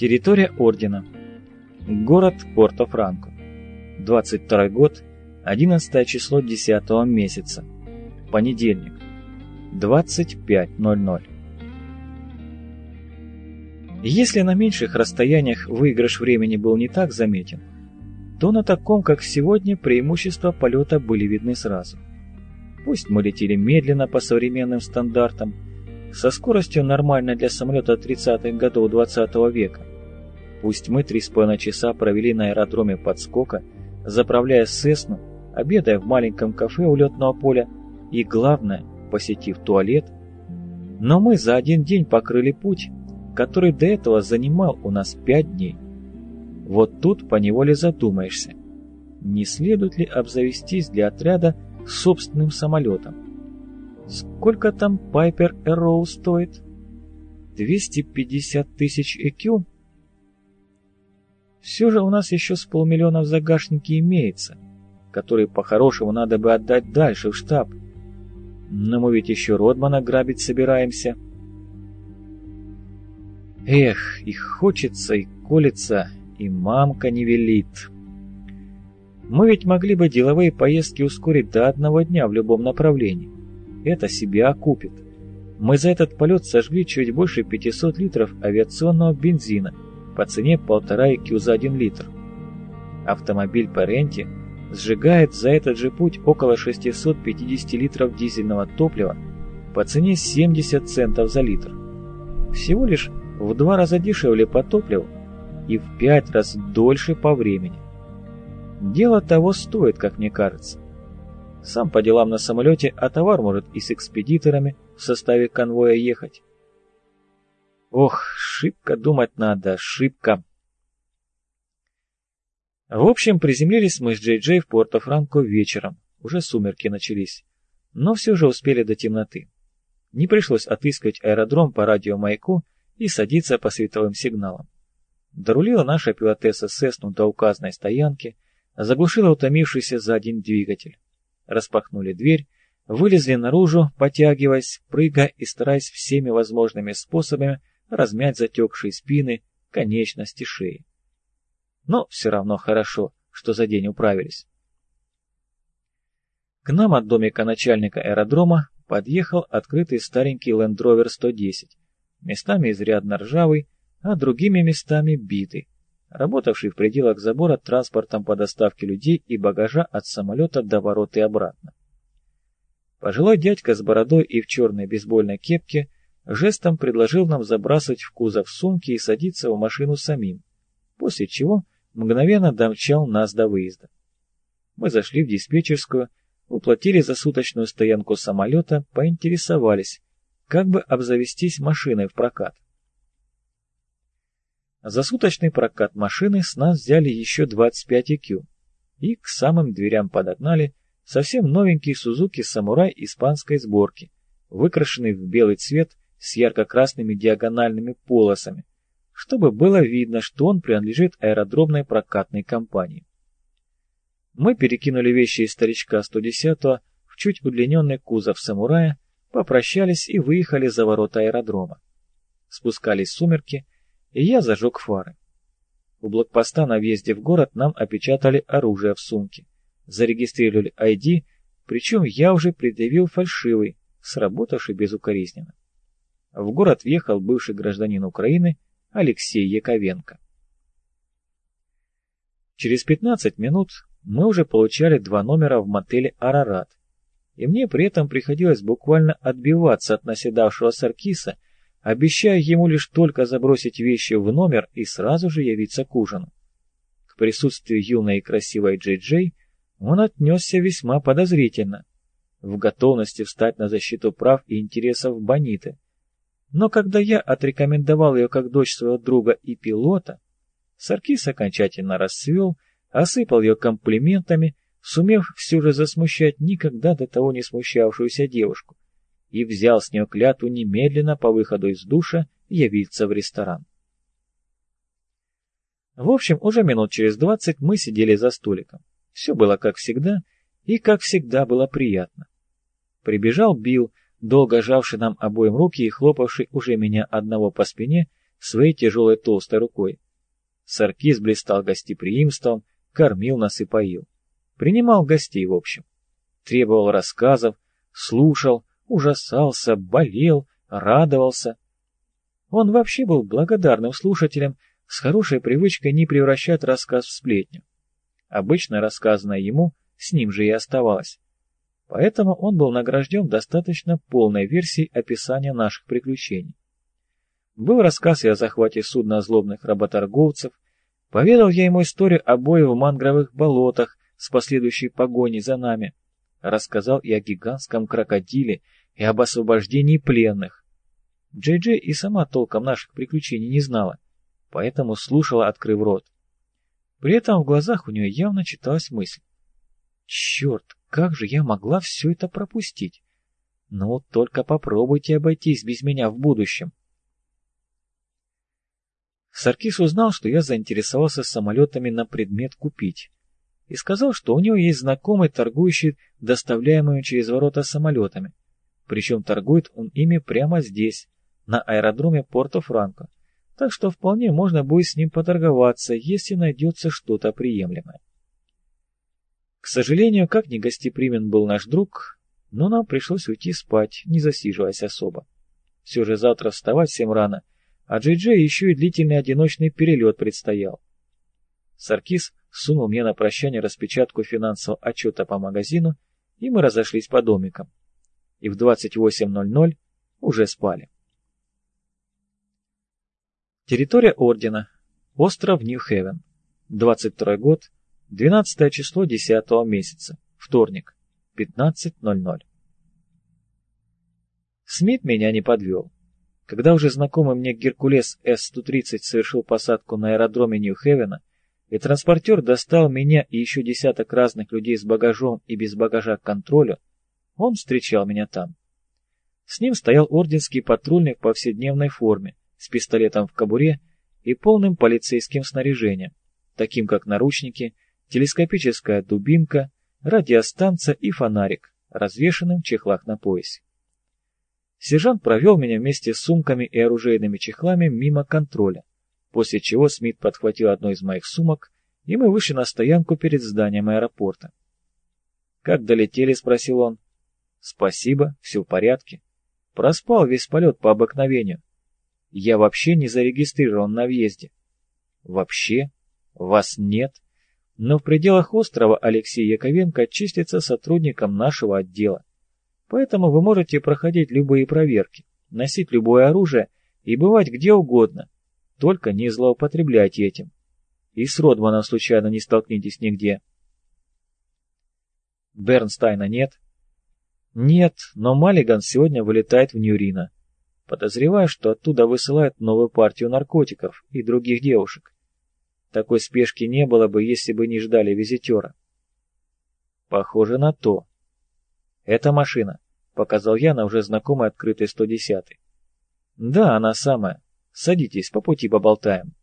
Территория ордена. Город Порто-Франко. 22 год, 11 число 10 месяца. Понедельник. 25:00. Если на меньших расстояниях выигрыш времени был не так заметен, то на таком, как сегодня, преимущества полета были видны сразу. Пусть мы летели медленно по современным стандартам, со скоростью нормальной для самолета 30-х годов 20 века. Пусть мы 3,5 часа провели на аэродроме подскока, заправляя Сесну, обедая в маленьком кафе у летного поля и, главное, посетив туалет, но мы за один день покрыли путь, который до этого занимал у нас 5 дней. Вот тут поневоле задумаешься, не следует ли обзавестись для отряда собственным самолетом. Сколько там Piper Arrow стоит? 250 тысяч EQ? Все же у нас еще с полмиллиона в загашнике имеется, который по-хорошему надо бы отдать дальше в штаб. Но мы ведь еще Родмана грабить собираемся. Эх, и хочется, и колется, и мамка не велит. Мы ведь могли бы деловые поездки ускорить до 1 дня в любом направлении. Это себя окупит. Мы за этот полет сожгли чуть больше 500 литров авиационного бензина по цене 1,5 EQ за 1 литр. Автомобиль по ренте сжигает за этот же путь около 650 литров дизельного топлива по цене 70 центов за литр. Всего лишь в 2 раза дешевле по топливу и в 5 раз дольше по времени. Дело того стоит, как мне кажется. Сам по делам на самолете, а товар может и с экспедиторами в составе конвоя ехать. Ох, шибко думать надо, шибко. В общем, приземлились мы с Джей-Джей в Порто-Франко вечером, уже сумерки начались, но все же успели до темноты. Не пришлось отыскивать аэродром по радиомаяку и садиться по световым сигналам. Дорулила наша пилотесса Сесну до указанной стоянки, заглушила утомившийся за день двигатель. Распахнули дверь, вылезли наружу, потягиваясь, прыгая и стараясь всеми возможными способами размять затекшие спины, конечности, шеи. Но все равно хорошо, что за день управились. К нам от домика начальника аэродрома подъехал открытый старенький Land Rover 110, местами изрядно ржавый, а другими местами битый, работавший в пределах забора транспортом по доставке людей и багажа от самолета до ворот и обратно. Пожилой дядька с бородой и в черной бейсбольной кепке жестом предложил нам забрасывать в кузов сумки и садиться в машину самим, после чего мгновенно домчал нас до выезда. Мы зашли в диспетчерскую, уплатили за суточную стоянку самолета, поинтересовались, как бы обзавестись машиной в прокат. За суточный прокат машины с нас взяли еще 25 EQ и к самым дверям подогнали совсем новенький Suzuki Samurai испанской сборки, выкрашенный в белый цвет с ярко-красными диагональными полосами, чтобы было видно, что он принадлежит аэродромной прокатной компании. Мы перекинули вещи из старичка 110-го в чуть удлиненный кузов Самурая, попрощались и выехали за ворота аэродрома. Спускались сумерки, и я зажег фары. У блокпоста на въезде в город нам опечатали оружие в сумке, зарегистрировали ID, причем я уже предъявил фальшивый, сработавший безукоризненно. В город въехал бывший гражданин Украины Алексей Яковенко. Через 15 минут мы уже получали 2 номера в мотеле «Арарат», и мне при этом приходилось буквально отбиваться от наседавшего Саркиса, обещая ему лишь только забросить вещи в номер и сразу же явиться к ужину. К присутствию юной и красивой Джей-Джей он отнесся весьма подозрительно, в готовности встать на защиту прав и интересов Бониты. Но когда я отрекомендовал ее как дочь своего друга и пилота, Саркис окончательно расцвел, осыпал ее комплиментами, сумев все же засмущать никогда до того не смущавшуюся девушку, и взял с нее клятву немедленно по выходу из душа явиться в ресторан. В общем, уже минут через 20 мы сидели за столиком. Все было как всегда, и как всегда было приятно. Прибежал Билл, долго жавший нам обоим руки и хлопавший уже меня одного по спине, своей тяжелой толстой рукой. Саркис блистал гостеприимством, кормил нас и поил. Принимал гостей, в общем. Требовал рассказов, слушал, ужасался, болел, радовался. Он вообще был благодарным слушателем, с хорошей привычкой не превращать рассказ в сплетню. Обычно рассказанное ему с ним же и оставалось. Поэтому он был награжден достаточно полной версией описания наших приключений. Был рассказ и о захвате судна злобных работорговцев, поведал я ему историю о бое в мангровых болотах с последующей погоней за нами, рассказал и о гигантском крокодиле, и об освобождении пленных. Джей-Джей и сама толком наших приключений не знала, поэтому слушала, открыв рот. При этом в глазах у нее явно читалась мысль. Черт, как же я могла все это пропустить? Ну, только попробуйте обойтись без меня в будущем. Саркис узнал, что я заинтересовался самолетами на предмет купить, и сказал, что у него есть знакомый, торгующий доставляемыми через ворота самолетами, причем торгует он ими прямо здесь, на аэродроме Порто-Франко, так что вполне можно будет с ним поторговаться, если найдется что-то приемлемое. К сожалению, как ни гостеприимен был наш друг, но нам пришлось уйти спать, не засиживаясь особо. Все же завтра вставать всем рано, а Джей-Джей еще и длительный одиночный перелет предстоял. Саркис сунул мне на прощание распечатку финансового отчета по магазину, и мы разошлись по домикам. И в 28:00 уже спали. Территория Ордена. Остров Нью-Хевен. 22 год. 12 число 10 месяца. Вторник. 15:00. Смит меня не подвел. Когда уже знакомый мне Геркулес С-130 совершил посадку на аэродроме Нью-Хевена, и транспортер достал меня и еще десяток разных людей с багажом и без багажа к контролю, он встречал меня там. С ним стоял орденский патрульный в повседневной форме, с пистолетом в кобуре и полным полицейским снаряжением, таким как наручники, телескопическая дубинка, радиостанция и фонарик, развешанным в чехлах на поясе. Сержант провел меня вместе с сумками и оружейными чехлами мимо контроля, после чего Смит подхватил одну из моих сумок, и мы вышли на стоянку перед зданием аэропорта. «Как долетели?» — спросил он. «Спасибо, все в порядке. Проспал весь полет по обыкновению. Я вообще не зарегистрирован на въезде». «Вообще? Вас нет? Но в пределах острова Алексей Яковенко числится сотрудником нашего отдела. Поэтому вы можете проходить любые проверки, носить любое оружие и бывать где угодно. Только не злоупотребляйте этим. И с Родманом случайно не столкнитесь нигде». «Бернстайна нет?» «Нет, но Маллиган сегодня вылетает в Ньюрино. Подозреваю, что оттуда высылают новую партию наркотиков и других девушек. Такой спешки не было бы, если бы не ждали визитера». «Похоже на то». «Это машина», — показал я на уже знакомый открытый 110-й. «Да, она самая. Садитесь, по пути поболтаем».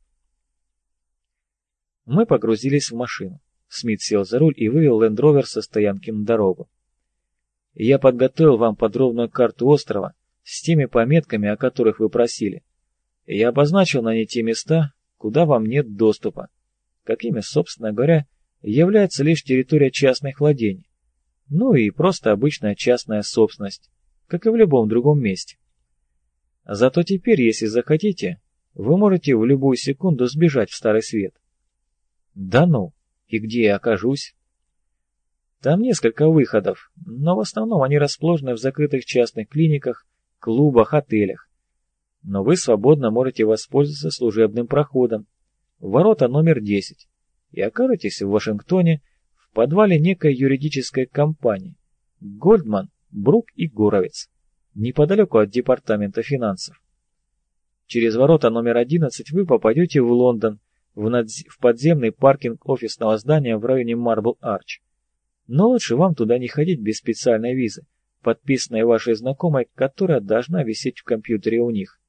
Мы погрузились в машину. Смит сел за руль и вывел Land Rover со стоянки на дорогу. «Я подготовил вам подробную карту острова с теми пометками, о которых вы просили. Я обозначил на ней те места, куда вам нет доступа, какими, собственно говоря, является лишь территория частных владений. Ну и просто обычная частная собственность, как и в любом другом месте. Зато теперь, если захотите, вы можете в любую секунду сбежать в Старый Свет». «Да ну, и где я окажусь?» «Там несколько выходов, но в основном они расположены в закрытых частных клиниках, клубах, отелях. Но вы свободно можете воспользоваться служебным проходом, ворота номер 10, и окажетесь в Вашингтоне, в подвале некой юридической компании Goldman, Брук и Горовец, неподалеку от департамента финансов. Через ворота номер 11 вы попадете в Лондон, в подземный паркинг офисного здания в районе Марбл Арч. Но лучше вам туда не ходить без специальной визы, подписанной вашей знакомой, которая должна висеть в компьютере у них».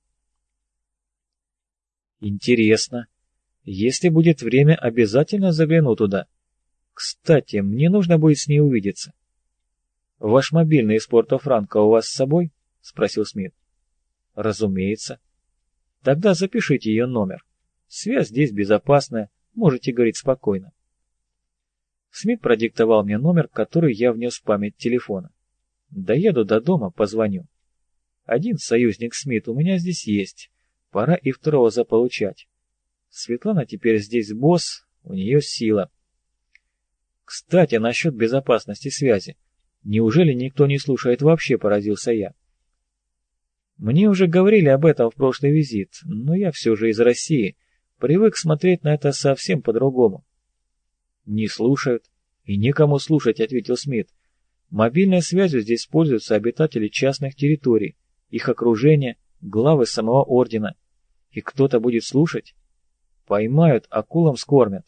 «Интересно. Если будет время, обязательно загляну туда. Кстати, мне нужно будет с ней увидеться». «Ваш мобильный из Порто-Франко у вас с собой?» — спросил Смит. «Разумеется». Тогда запишите ее номер. Связь здесь безопасная, можете говорить спокойно. Смит продиктовал мне номер, который я внес в память телефона. Доеду до дома, позвоню. Один союзник Смит у меня здесь есть. Пора и второго заполучать. Светлана теперь здесь босс, у нее сила. Кстати, насчет безопасности связи. Неужели никто не слушает вообще, поразился я. Мне уже говорили об этом в прошлый визит, но я все же из России, привык смотреть на это совсем по-другому. Не слушают, и некому слушать, ответил Смит. Мобильной связью здесь пользуются обитатели частных территорий, их окружение, главы самого ордена. И кто-то будет слушать? Поймают, акулам скормят.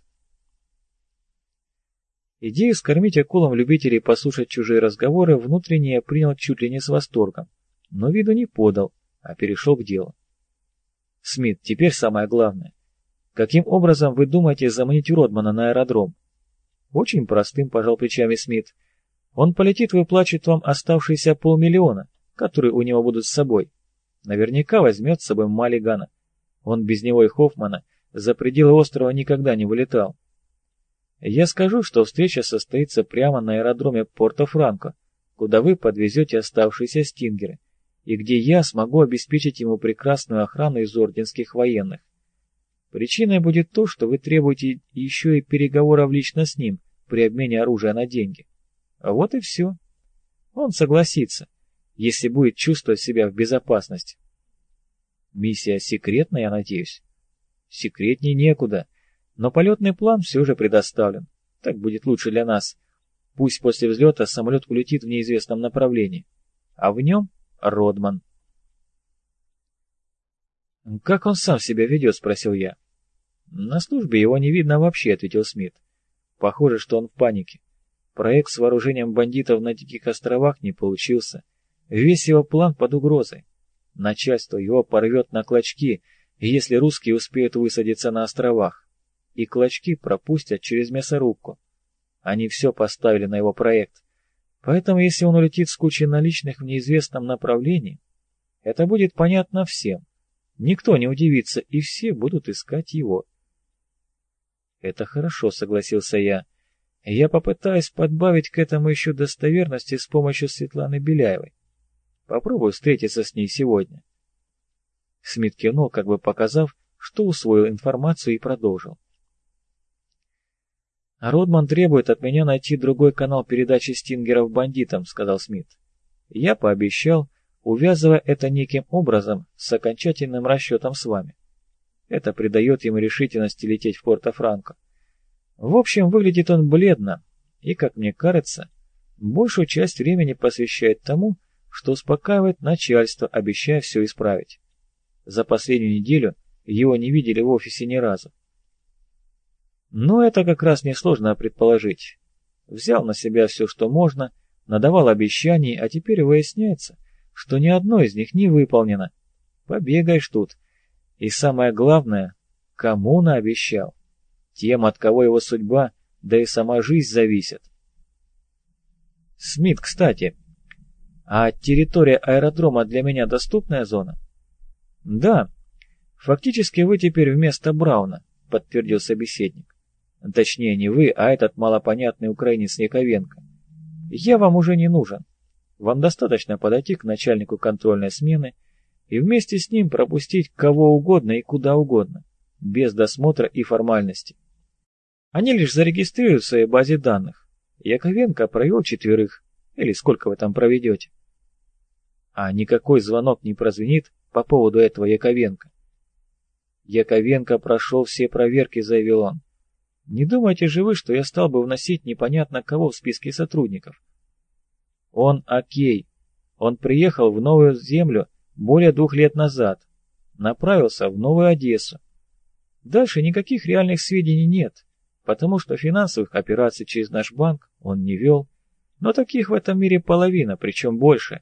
Идею скормить акулам любителей послушать чужие разговоры внутренне я принял чуть ли не с восторгом, но виду не подал, а перешел к делу. Смит, теперь самое главное. Каким образом вы думаете заманить Родмана на аэродром? Очень простым, пожал плечами Смит. Он полетит выплачивать вам оставшиеся 500 000, которые у него будут с собой. Наверняка возьмет с собой Маллигана. Он без него и Хоффмана за пределы острова никогда не вылетал. Я скажу, что встреча состоится прямо на аэродроме Порто-Франко, куда вы подвезете оставшиеся стингеры, и где я смогу обеспечить ему прекрасную охрану из орденских военных. Причиной будет то, что вы требуете еще и переговоров лично с ним при обмене оружия на деньги. Вот и все. Он согласится, если будет чувствовать себя в безопасности. Миссия секретная, я надеюсь? Секретней некуда, но полетный план все же предоставлен. Так будет лучше для нас. Пусть после взлета самолет улетит в неизвестном направлении, а в нем Родман. «Как он сам себя ведет?» — спросил я. «На службе его не видно вообще», — ответил Смит. «Похоже, что он в панике. Проект с вооружением бандитов на Диких островах не получился. Весь его план под угрозой. Начальство его порвет на клочки, если русские успеют высадиться на островах. И клочки пропустят через мясорубку. Они все поставили на его проект. Поэтому, если он улетит с кучей наличных в неизвестном направлении, это будет понятно всем. Никто не удивится, и все будут искать его». «Это хорошо», — согласился я. «Я попытаюсь подбавить к этому еще достоверности с помощью Светланы Беляевой. Попробую встретиться с ней сегодня». Смит кивнул, как бы показав, что усвоил информацию, и продолжил. «Родман требует от меня найти другой канал передачи стингеров бандитам», — сказал Смит. «Я пообещал, увязывая это неким образом с окончательным расчетом с вами. Это придает ему решительности лететь в Порто-Франко. В общем, выглядит он бледно и, как мне кажется, большую часть времени посвящает тому, что успокаивает начальство, обещая все исправить. За последнюю неделю его не видели в офисе ни разу. Но это как раз несложно предположить. Взял на себя все, что можно, надавал обещаний, а теперь выясняется, что ни одно из них не выполнено. Побегаешь тут. И самое главное, кому наобещал? Тем, от кого его судьба, да и сама жизнь зависит. Смит, кстати, а территория аэродрома для меня доступная зона? Да, фактически вы теперь вместо Брауна, подтвердил собеседник. Точнее, не вы, а этот малопонятный украинец Яковенко. Я вам уже не нужен. Вам достаточно подойти к начальнику контрольной смены и вместе с ним пропустить кого угодно и куда угодно, без досмотра и формальности. Они лишь зарегистрируют в своей базе данных. Яковенко провел 4, или сколько вы там проведете. А никакой звонок не прозвенит по поводу этого Яковенко. Яковенко прошел все проверки, заявил он. Не думайте же вы, что я стал бы вносить непонятно кого в списки сотрудников. Он окей. Он приехал в Новую Землю более 2 лет назад. Направился в Новую Одессу. Дальше никаких реальных сведений нет, потому что финансовых операций через наш банк он не вел. Но таких в этом мире половина, причем больше.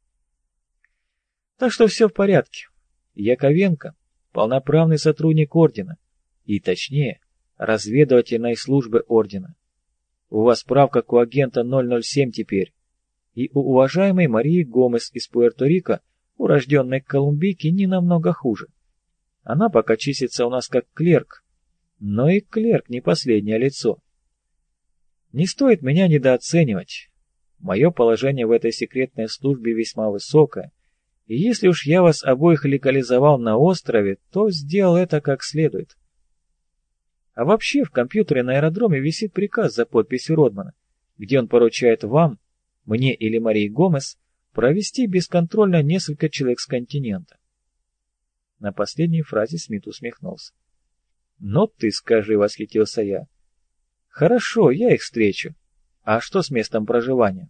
Так что все в порядке. Яковенко – полноправный сотрудник Ордена. И точнее, разведывательной службы Ордена. У вас прав, как у агента 007 теперь. И у уважаемой Марии Гомес из Пуэрто-Рико, урожденной колумбийки, не намного хуже. Она пока числится у нас как клерк, но и клерк не последнее лицо. Не стоит меня недооценивать. Мое положение в этой секретной службе весьма высокое, и если уж я вас обоих легализовал на острове, то сделал это как следует. А вообще в компьютере на аэродроме висит приказ за подписью Родмана, где он поручает вам, мне или Марии Гомес, провести бесконтрольно несколько человек с континента. На последней фразе Смит усмехнулся. «Ну ты скажи», — восхитился я. «Хорошо, я их встречу. А что с местом проживания?»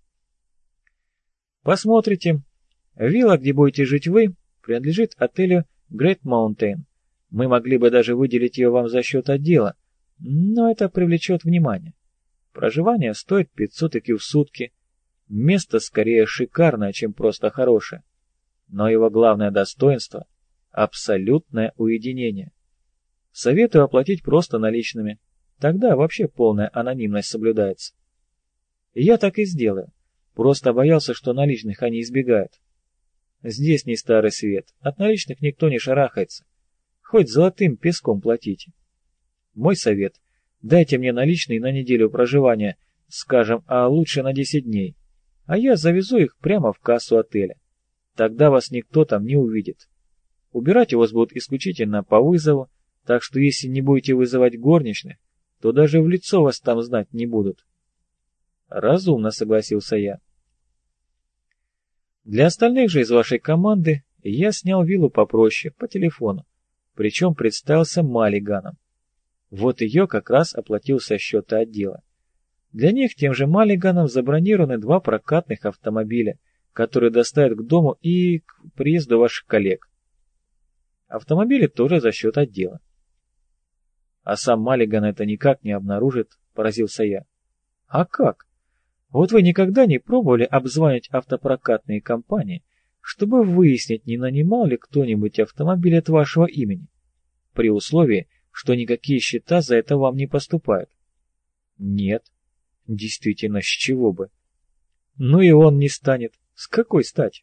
«Посмотрите. Вилла, где будете жить вы, принадлежит отелю Great Mountain. Мы могли бы даже выделить ее вам за счет отдела, но это привлечет внимание. Проживание стоит 500 IQ в сутки. Место скорее шикарное, чем просто хорошее. Но его главное достоинство — абсолютное уединение. Советую оплатить просто наличными. Тогда вообще полная анонимность соблюдается. И я так и сделаю. Просто боялся, что наличных они избегают. Здесь не старый свет. От наличных никто не шарахается. Хоть золотым песком платите. Мой совет — дайте мне наличные на неделю проживания, скажем, а лучше на 10 дней. А я завезу их прямо в кассу отеля. Тогда вас никто там не увидит. Убирать у вас будут исключительно по вызову, так что если не будете вызывать горничных, то даже в лицо вас там знать не будут. Разумно, согласился я. Для остальных же из вашей команды я снял виллу попроще, по телефону, причем представился Маллиганом. Вот ее как раз оплатил со счета отдела. Для них тем же Маллиганом забронированы 2 прокатных автомобиля, которые доставят к дому и к приезду ваших коллег. Автомобили тоже за счет отдела. А сам Маллиган это никак не обнаружит, поразился я. А как? Вот вы никогда не пробовали обзванивать автопрокатные компании, чтобы выяснить, не нанимал ли кто-нибудь автомобиль от вашего имени, при условии, что никакие счета за это вам не поступают? Нет. Действительно, с чего бы? Ну и он не станет. С какой стати?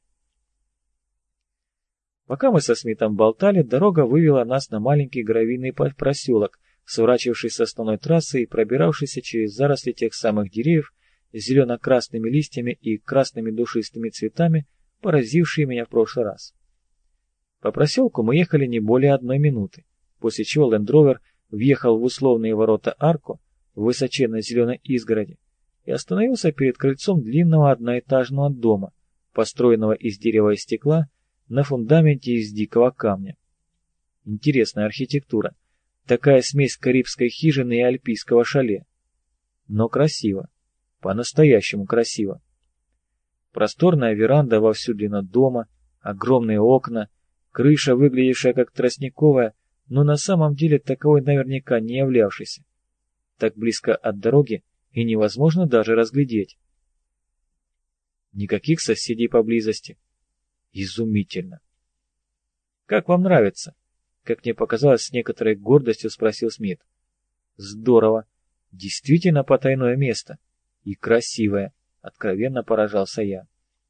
Пока мы со Смитом болтали, дорога вывела нас на маленький гравийный проселок, сворачивавший с основной трассы и пробиравшийся через заросли тех самых деревьев с зелено-красными листьями и красными душистыми цветами, поразившие меня в прошлый раз. По проселку мы ехали не более 1 минуты, после чего Land Rover въехал в условные ворота арку в высоченной зеленой изгороди и остановился перед крыльцом длинного одноэтажного дома, построенного из дерева и стекла на фундаменте из дикого камня. Интересная архитектура, такая смесь карибской хижины и альпийского шале. Но красиво, по-настоящему красиво. Просторная веранда во всю длину дома, огромные окна, крыша, выглядевшая как тростниковая, но на самом деле таковой наверняка не являвшейся. Так близко от дороги и невозможно даже разглядеть. Никаких соседей поблизости. Изумительно. «Как вам нравится?» — как мне показалось, с некоторой гордостью спросил Смит. «Здорово. Действительно потайное место. И красивое», — откровенно поражался я.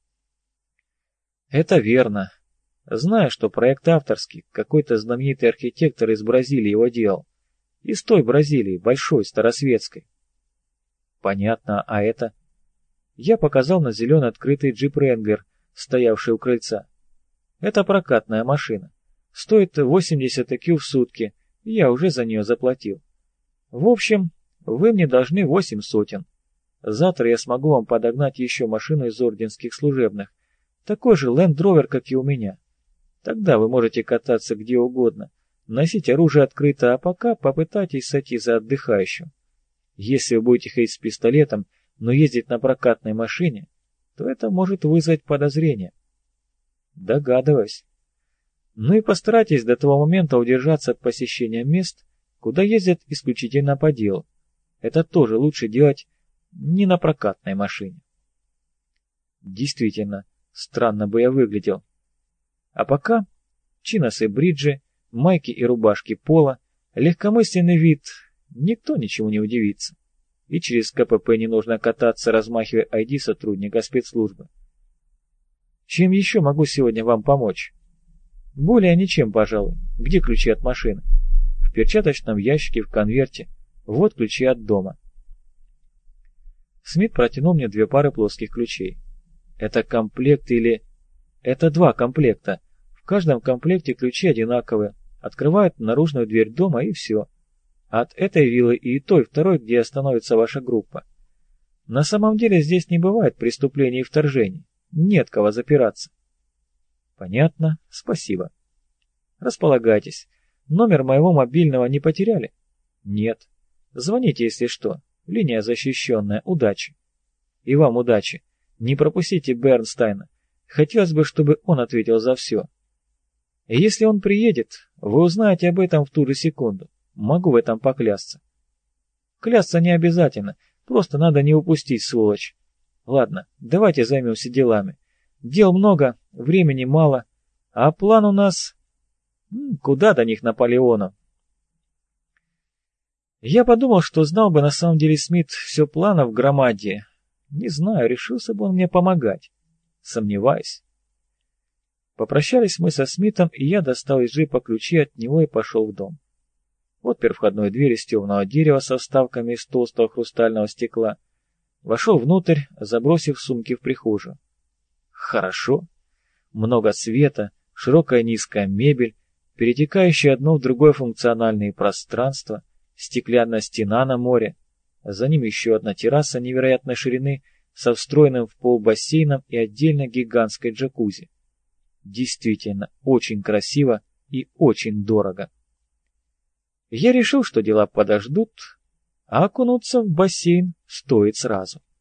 «Это верно. Знаю, что проект авторский, какой-то знаменитый архитектор из Бразилии его делал. Из той Бразилии, большой, старосветской». «Понятно, а это?» Я показал на зеленый открытый джип Wrangler, стоявший у крыльца. «Это прокатная машина. Стоит 80 IQ в сутки, и я уже за нее заплатил. В общем, вы мне должны 8 сотен. Завтра я смогу вам подогнать еще машину из орденских служебных, такой же Land Rover, как и у меня. Тогда вы можете кататься где угодно, носить оружие открыто, а пока попытайтесь сойти за отдыхающим. Если вы будете ходить с пистолетом, но ездить на прокатной машине, то это может вызвать подозрение». «Догадываюсь. Ну и постарайтесь до того момента удержаться от посещения мест, куда ездят исключительно по делу. Это тоже лучше делать не на прокатной машине». Действительно, странно бы я выглядел. А пока чиносы бриджи, майки и рубашки пола, легкомысленный вид, никто ничего не удивится. И через КПП не нужно кататься, размахивая ID сотрудника спецслужбы. Чем еще могу сегодня вам помочь? Более ничем, пожалуй. Где ключи от машины? В перчаточном ящике, в конверте. Вот ключи от дома. Смит протянул мне 2 пары плоских ключей. Это комплект или... Это 2 комплекта. В каждом комплекте ключи одинаковые. Открывают наружную дверь дома и все. От этой виллы и той второй, где остановится ваша группа. На самом деле здесь не бывает преступлений и вторжений. Нет кого запираться. Понятно, спасибо. Располагайтесь. Номер моего мобильного не потеряли? Нет. Звоните, если что. Линия защищенная. Удачи. И вам удачи. Не пропустите Бернстайна. Хотелось бы, чтобы он ответил за все. И если он приедет, вы узнаете об этом в ту же секунду. Могу в этом поклясться. Клясться не обязательно. Просто надо не упустить, сволочь. Ладно, давайте займемся делами. Дел много, времени мало, а план у нас... Куда до них Наполеону? Я подумал, что знал бы на самом деле Смит все плана в громаде. Не знаю, решился бы он мне помогать. Сомневаюсь. Попрощались мы со Смитом, и я достал из джипа ключи от него и пошел в дом. Отпер входную дверь из темного дерева со вставками из толстого хрустального стекла. Вошел внутрь, забросив сумки в прихожую. Хорошо. Много света, широкая низкая мебель, перетекающие одно в другое функциональные пространства, стеклянная стена на море, за ним еще одна терраса невероятной ширины со встроенным в пол бассейном и отдельно гигантской джакузи. Действительно, очень красиво и очень дорого. Я решил, что дела подождут, а окунуться в бассейн стоит сразу.